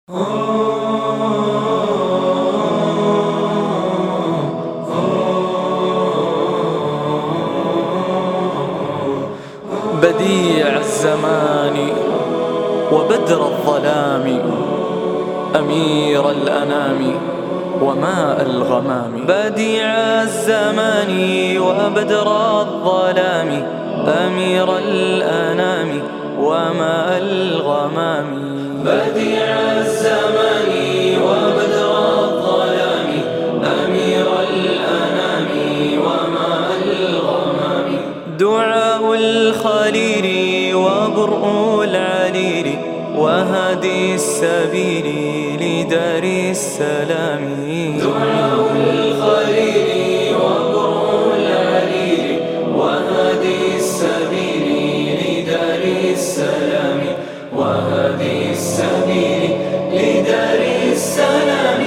بديع الزمان وبدر الظلام، أمير الأنام وماء الغمام. بديع الزمان وبدر الظلام، أمير الأنام وماء الغمام. بديع الزمان وبدر الظلام، أمير الأنام وماء الغمام. دعاء الخليل وبرء العليل، وهادي السبيل لدار السلام. دعاء الخليل وبرء العليل، وهادي السبيل لدار السلام. وهادي السبيل لدار السلام.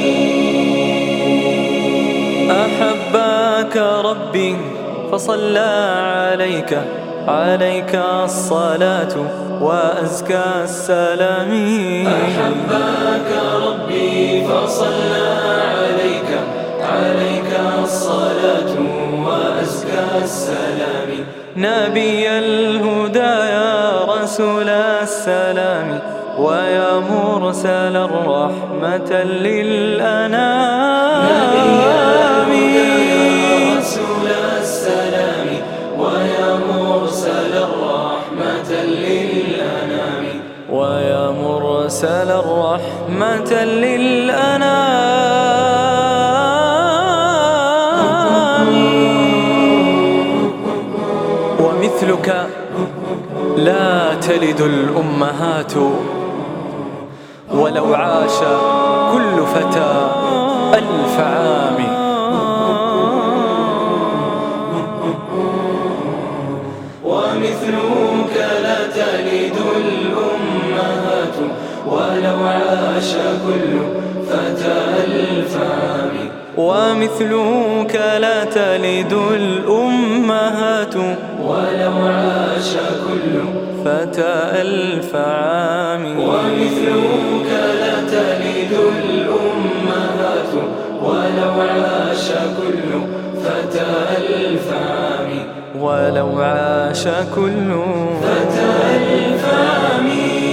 أحبك ربي فصلى عليك الصلاة وأزكى السلام. أحبك ربي فصلى عليك الصلاة وأزكى السلام. نبي الهدى يا رسول السلام، ويا مرسل الرحمة للأنام. نبي الهدى يا رسول السلام، ويا مرسل الرحمة للأنام. ويا مرسل الرحمة للأنام. ومثلك لا تلد الأمهات، ولو عاش كل فتى 1000 عام. ومثلك لا تلد الأمهات، ولو عاش كل فتى 1000 عام. ومثلك لا تلد الأمهات، ولو عاش كل فتى 1000 عام. ومثلك لا تلد الأمهات، ولو عاش كل فتى 1000 عام. ولو عاش كل فتى 1000 عام.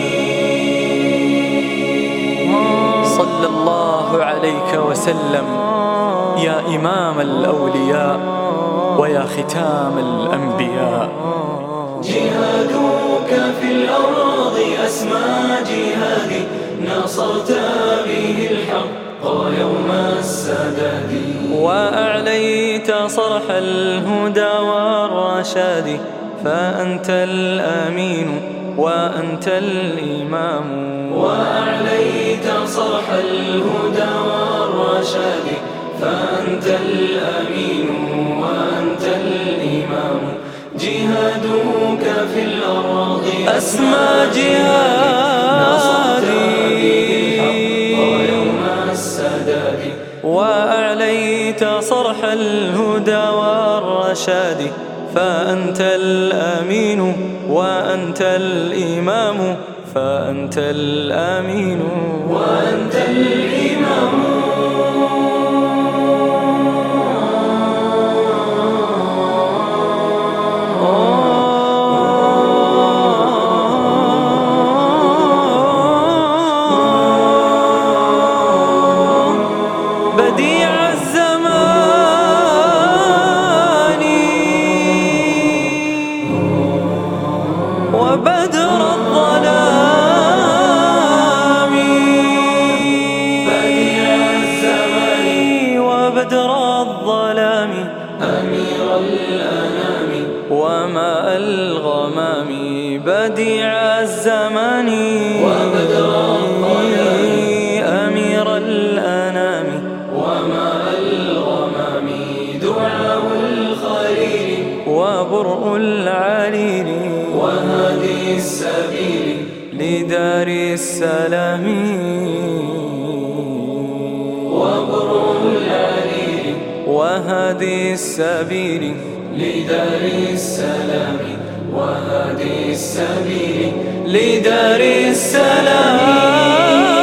صلى الله عليك وسلم يا إمام الأولياء ويا ختام الأنبياء. جهادك في الأرض أسمى جهادي، نصرت به الحق يوم السداد. وأعليت صرح الهدى والرشاد، فأنت الأمين وأنت الإمام. وأعليت صرح الهدى والرشاد، فأنت الأمين وأنت الإمام. جهادك في الأرض أسمى جهادي يوم السداد. وأعليت صرح الهدى والرشاد، فأنت الأمين وأنت الإمام. فأنت الأمين وأنت الإمام. بديع الزمان وبدر الظلام. بديع الزمان وبدر الظلام، أمير الأنام وماء الغمام. بديع الزمان وبدر الظلام، أمير الأنام وماء الغمام. دعاء الخليل وبرء العليل، وهادي السبيل لدار السلام. وبرء العليل، وهادي السبيل لدار السلام. وهادي السبيل لدار السلام.